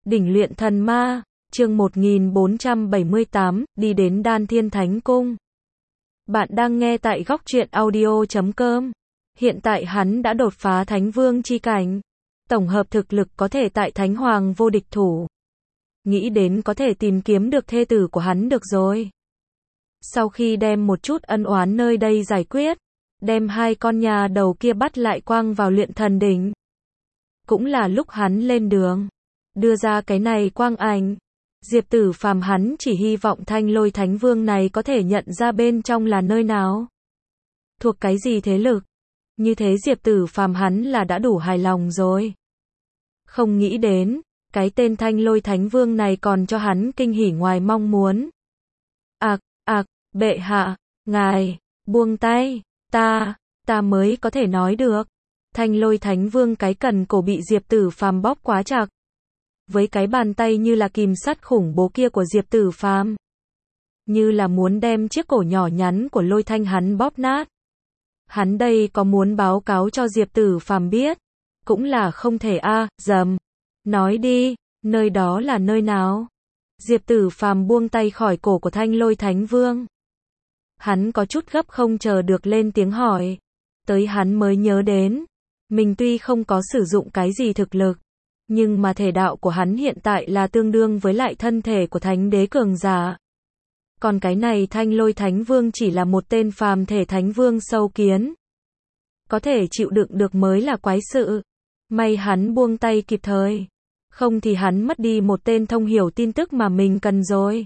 Đỉnh luyện thần ma, chương 1478, đi đến Đan Thiên Thánh Cung. Bạn đang nghe tại góc truyện audio.com. Hiện tại hắn đã đột phá Thánh Vương chi cảnh. Tổng hợp thực lực có thể tại Thánh Hoàng vô địch thủ. Nghĩ đến có thể tìm kiếm được thê tử của hắn được rồi. Sau khi đem một chút ân oán nơi đây giải quyết, đem hai con nhà đầu kia bắt lại quăng vào luyện thần đỉnh. Cũng là lúc hắn lên đường. Đưa ra cái này quang ảnh. Diệp Tử Phàm hắn chỉ hy vọng Thanh Lôi Thánh Vương này có thể nhận ra bên trong là nơi nào. Thuộc cái gì thế lực. Như thế Diệp Tử Phàm hắn là đã đủ hài lòng rồi. Không nghĩ đến, cái tên Thanh Lôi Thánh Vương này còn cho hắn kinh hỉ ngoài mong muốn. Bệ hạ, ngài, buông tay, ta mới có thể nói được. Thanh Lôi Thánh Vương cái cần cổ bị Diệp Tử Phàm bóp quá chặt. Với cái bàn tay như là kìm sắt khủng bố kia của Diệp Tử Phàm, như là muốn đem chiếc cổ nhỏ nhắn của Lôi Thanh hắn bóp nát. Hắn đây có muốn báo cáo cho Diệp Tử Phàm biết, cũng là không thể dầm. Nói đi, nơi đó là nơi nào? Diệp Tử Phàm buông tay khỏi cổ của Thanh Lôi Thánh Vương. Hắn có chút gấp không chờ được lên tiếng hỏi. Tới hắn mới nhớ đến, mình tuy không có sử dụng cái gì thực lực, nhưng mà thể đạo của hắn hiện tại là tương đương với lại thân thể của thánh đế cường giả. Còn cái này Thanh Lôi Thánh Vương chỉ là một tên phàm thể thánh vương sâu kiến. Có thể chịu đựng được mới là quái sự. May hắn buông tay kịp thời. Không thì hắn mất đi một tên thông hiểu tin tức mà mình cần rồi.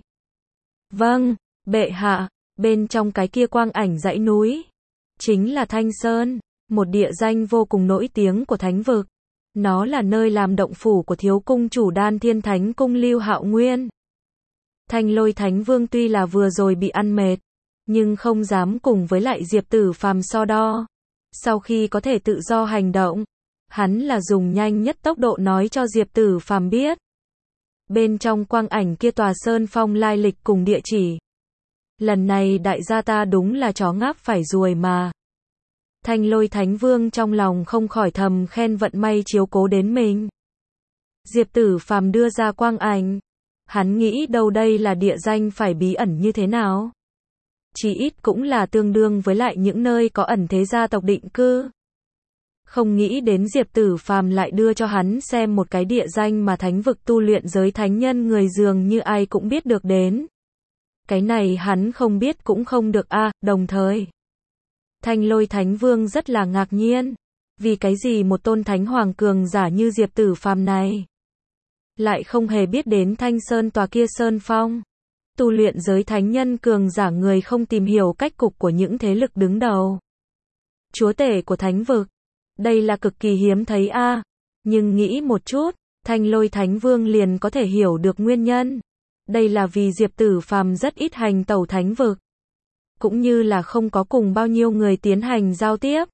Vâng, bệ hạ, bên trong cái kia quang ảnh dãy núi. Chính là Thanh Sơn, một địa danh vô cùng nổi tiếng của thánh vực. Nó là nơi làm động phủ của thiếu cung chủ Đan Thiên Thánh Cung Lưu Hạo Nguyên. Thanh Lôi Thánh Vương tuy là vừa rồi bị ăn mệt, nhưng không dám cùng với lại Diệp Tử Phàm so đo. Sau khi có thể tự do hành động, hắn là dùng nhanh nhất tốc độ nói cho Diệp Tử Phàm biết. Bên trong quang ảnh kia tòa sơn phong lai lịch cùng địa chỉ. Lần này đại gia ta đúng là chó ngáp phải ruồi mà. Thanh Lôi Thánh Vương trong lòng không khỏi thầm khen vận may chiếu cố đến mình. Diệp Tử Phàm đưa ra quang ảnh. Hắn nghĩ đâu đây là địa danh phải bí ẩn như thế nào. Chỉ ít cũng là tương đương với lại những nơi có ẩn thế gia tộc định cư. Không nghĩ đến Diệp Tử Phàm lại đưa cho hắn xem một cái địa danh mà thánh vực tu luyện giới thánh nhân người dường như ai cũng biết được đến. Cái này hắn không biết cũng không được đồng thời. Thanh Lôi Thánh Vương rất là ngạc nhiên. Vì cái gì một tôn thánh hoàng cường giả như Diệp Tử Phàm này lại không hề biết đến Thanh Sơn tòa kia sơn phong. Tu luyện giới thánh nhân cường giả người không tìm hiểu cách cục của những thế lực đứng đầu. Chúa tể của thánh vực. Đây là cực kỳ hiếm thấy Nhưng nghĩ một chút, Thanh Lôi Thánh Vương liền có thể hiểu được nguyên nhân. Đây là vì Diệp Tử Phàm rất ít hành tẩu thánh vực. Cũng như là không có cùng bao nhiêu người tiến hành giao tiếp.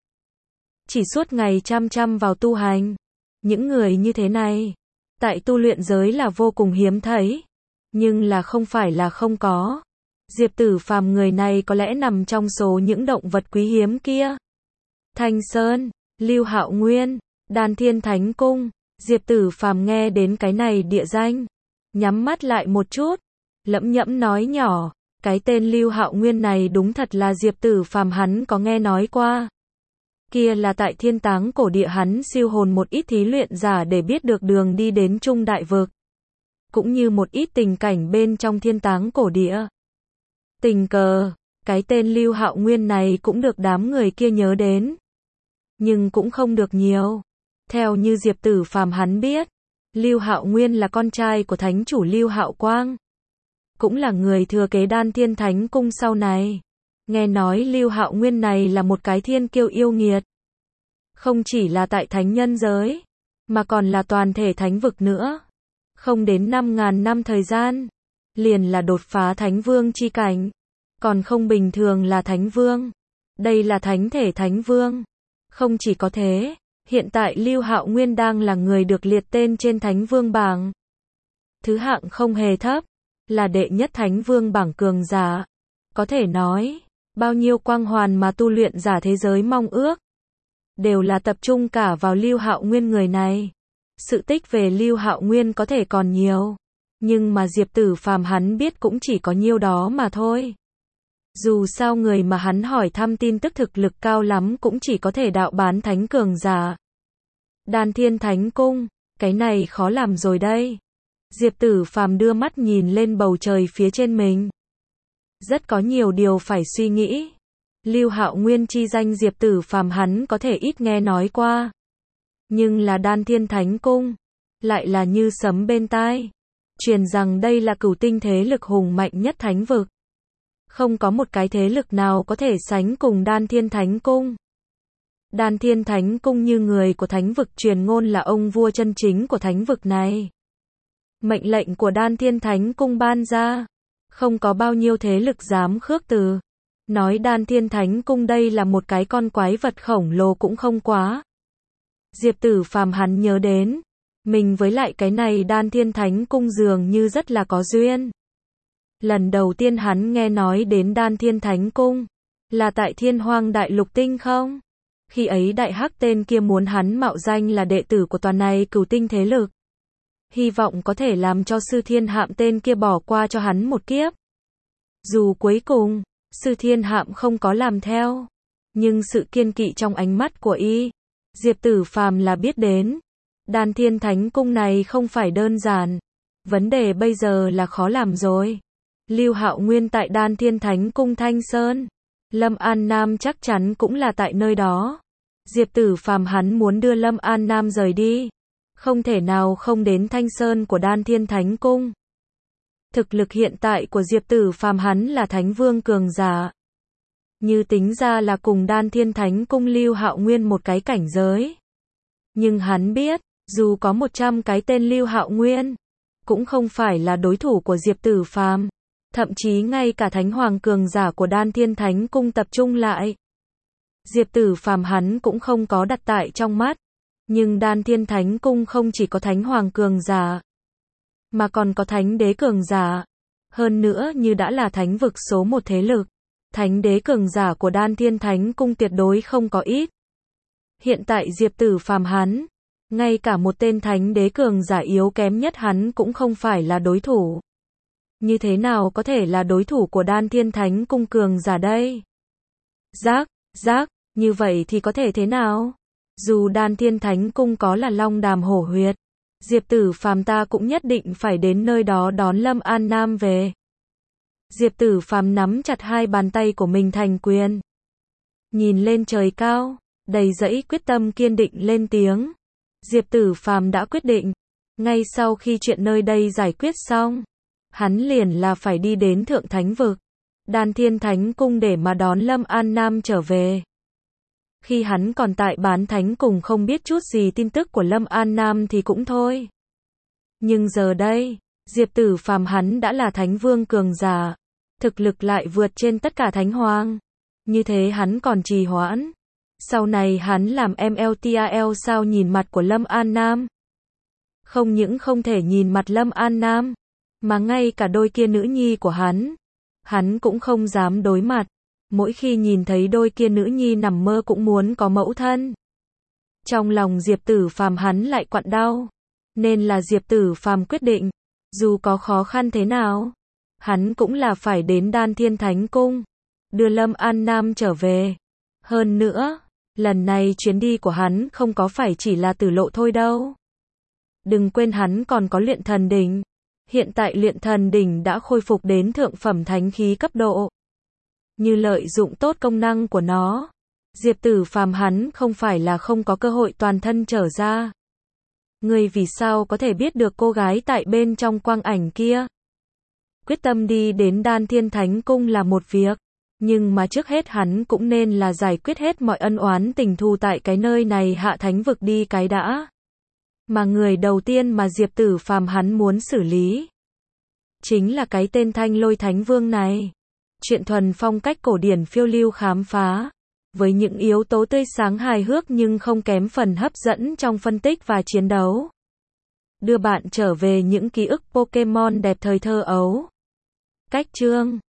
Chỉ suốt ngày chăm vào tu hành. Những người như thế này, tại tu luyện giới là vô cùng hiếm thấy. Nhưng là không phải là không có. Diệp Tử Phàm người này có lẽ nằm trong số những động vật quý hiếm kia. Thanh Sơn, Lưu Hạo Nguyên, Đan Thiên Thánh Cung. Diệp Tử Phàm nghe đến cái này địa danh, nhắm mắt lại một chút, lẩm nhẩm nói nhỏ, cái tên Lưu Hạo Nguyên này đúng thật là Diệp Tử Phàm hắn có nghe nói qua. Kia là tại Thiên Táng cổ địa hắn siêu hồn một ít thí luyện giả để biết được đường đi đến Trung Đại Vực. Cũng như một ít tình cảnh bên trong Thiên Táng cổ địa. Tình cờ, cái tên Lưu Hạo Nguyên này cũng được đám người kia nhớ đến. Nhưng cũng không được nhiều. Theo như Diệp Tử Phàm hắn biết, Lưu Hạo Nguyên là con trai của thánh chủ Lưu Hạo Quang. Cũng là người thừa kế Đan Thiên Thánh Cung sau này. Nghe nói Lưu Hạo Nguyên này là một cái thiên kiêu yêu nghiệt. Không chỉ là tại thánh nhân giới, mà còn là toàn thể thánh vực nữa. Không đến 5.000 năm thời gian, liền là đột phá thánh vương chi cảnh. Còn không bình thường là thánh vương. Đây là thánh thể thánh vương. Không chỉ có thế, hiện tại Lưu Hạo Nguyên đang là người được liệt tên trên thánh vương bảng. Thứ hạng không hề thấp, là đệ nhất thánh vương bảng cường giả. Có thể nói, bao nhiêu quang hoàn mà tu luyện giả thế giới mong ước, đều là tập trung cả vào Lưu Hạo Nguyên người này. Sự tích về Lưu Hạo Nguyên có thể còn nhiều, nhưng mà Diệp Tử Phàm hắn biết cũng chỉ có nhiêu đó mà thôi. Dù sao người mà hắn hỏi thăm tin tức thực lực cao lắm cũng chỉ có thể đạo bán thánh cường giả. Đan Thiên Thánh Cung, cái này khó làm rồi đây. Diệp Tử Phàm đưa mắt nhìn lên bầu trời phía trên mình. Rất có nhiều điều phải suy nghĩ. Lưu Hạo Nguyên chi danh Diệp Tử Phàm hắn có thể ít nghe nói qua. Nhưng là Đan Thiên Thánh Cung, lại là như sấm bên tai. Truyền rằng đây là cửu tinh thế lực hùng mạnh nhất thánh vực. Không có một cái thế lực nào có thể sánh cùng Đan Thiên Thánh Cung. Đan Thiên Thánh Cung như người của thánh vực truyền ngôn là ông vua chân chính của thánh vực này. Mệnh lệnh của Đan Thiên Thánh Cung ban ra, không có bao nhiêu thế lực dám khước từ. Nói Đan Thiên Thánh Cung đây là một cái con quái vật khổng lồ cũng không quá. Diệp Tử Phàm hắn nhớ đến, mình với lại cái này Đan Thiên Thánh Cung dường như rất là có duyên. Lần đầu tiên hắn nghe nói đến Đan Thiên Thánh Cung, là tại Thiên Hoang Đại Lục Tinh không? Khi ấy Đại Hắc tên kia muốn hắn mạo danh là đệ tử của toàn này cửu tinh thế lực. Hy vọng có thể làm cho Sư Thiên Hạm tên kia bỏ qua cho hắn một kiếp. Dù cuối cùng, Sư Thiên Hạm không có làm theo, nhưng sự kiên kỵ trong ánh mắt của y, Diệp Tử Phàm là biết đến. Đan Thiên Thánh Cung này không phải đơn giản. Vấn đề bây giờ là khó làm rồi. Lưu Hạo Nguyên tại Đan Thiên Thánh Cung Thanh Sơn. Lâm An Nam chắc chắn cũng là tại nơi đó. Diệp Tử Phàm hắn muốn đưa Lâm An Nam rời đi. Không thể nào không đến Thanh Sơn của Đan Thiên Thánh Cung. Thực lực hiện tại của Diệp Tử Phàm hắn là Thánh Vương cường giả. Như tính ra là cùng Đan Thiên Thánh Cung Lưu Hạo Nguyên một cái cảnh giới. Nhưng hắn biết, dù có 100 cái tên Lưu Hạo Nguyên, cũng không phải là đối thủ của Diệp Tử Phàm. Thậm chí ngay cả Thánh Hoàng cường giả của Đan Thiên Thánh Cung tập trung lại, Diệp Tử Phàm hắn cũng không có đặt tại trong mắt. Nhưng Đan Thiên Thánh Cung không chỉ có Thánh Hoàng cường giả, mà còn có Thánh Đế cường giả. Hơn nữa như đã là thánh vực số 1 thế lực, Thánh Đế cường giả của Đan Thiên Thánh Cung tuyệt đối không có ít. Hiện tại Diệp Tử Phàm hắn, ngay cả một tên Thánh Đế cường giả yếu kém nhất hắn cũng không phải là đối thủ. Như thế nào có thể là đối thủ của Đan Thiên Thánh Cung cường giả đây? Giác, như vậy thì có thể thế nào? Dù Đan Thiên Thánh Cung có là long đàm hổ huyệt, Diệp Tử Phàm ta cũng nhất định phải đến nơi đó đón Lâm An Nam về. Diệp Tử Phàm nắm chặt hai bàn tay của mình thành quyền. Nhìn lên trời cao, đầy dẫy quyết tâm kiên định lên tiếng. Diệp Tử Phàm đã quyết định, ngay sau khi chuyện nơi đây giải quyết xong, hắn liền là phải đi đến Thượng Thánh Vực, Đan Thiên Thánh Cung để mà đón Lâm An Nam trở về. Khi hắn còn tại Bán Thánh Cùng không biết chút gì tin tức của Lâm An Nam thì cũng thôi. Nhưng giờ đây, Diệp Tử Phàm hắn đã là Thánh Vương cường giả, thực lực lại vượt trên tất cả Thánh Hoàng. Như thế hắn còn trì hoãn. Sau này hắn làm MLTAL sao nhìn mặt của Lâm An Nam. Không những không thể nhìn mặt Lâm An Nam, mà ngay cả đôi kia nữ nhi của hắn cũng không dám đối mặt. Mỗi khi nhìn thấy đôi kia nữ nhi nằm mơ cũng muốn có mẫu thân. Trong lòng Diệp Tử Phàm hắn lại quặn đau. Nên là Diệp Tử Phàm quyết định, dù có khó khăn thế nào, hắn cũng là phải đến Đan Thiên Thánh Cung, đưa Lâm An Nam trở về. Hơn nữa, lần này chuyến đi của hắn không có phải chỉ là tử lộ thôi đâu. Đừng quên hắn còn có luyện thần đỉnh. Hiện tại luyện thần đỉnh đã khôi phục đến thượng phẩm thánh khí cấp độ. Như lợi dụng tốt công năng của nó, Diệp Tử Phàm hắn không phải là không có cơ hội toàn thân trở ra. Ngươi vì sao có thể biết được cô gái tại bên trong quang ảnh kia? Quyết tâm đi đến Đan Thiên Thánh Cung là một việc, nhưng mà trước hết hắn cũng nên là giải quyết hết mọi ân oán tình thù tại cái nơi này hạ thánh vực đi cái đã. Mà người đầu tiên mà Diệp Tử Phàm hắn muốn xử lý, chính là cái tên Thanh Lôi Thánh Vương này. Chuyện thuần phong cách cổ điển phiêu lưu khám phá, với những yếu tố tươi sáng hài hước nhưng không kém phần hấp dẫn trong phân tích và chiến đấu. Đưa bạn trở về những ký ức Pokemon đẹp thời thơ ấu. Cách chương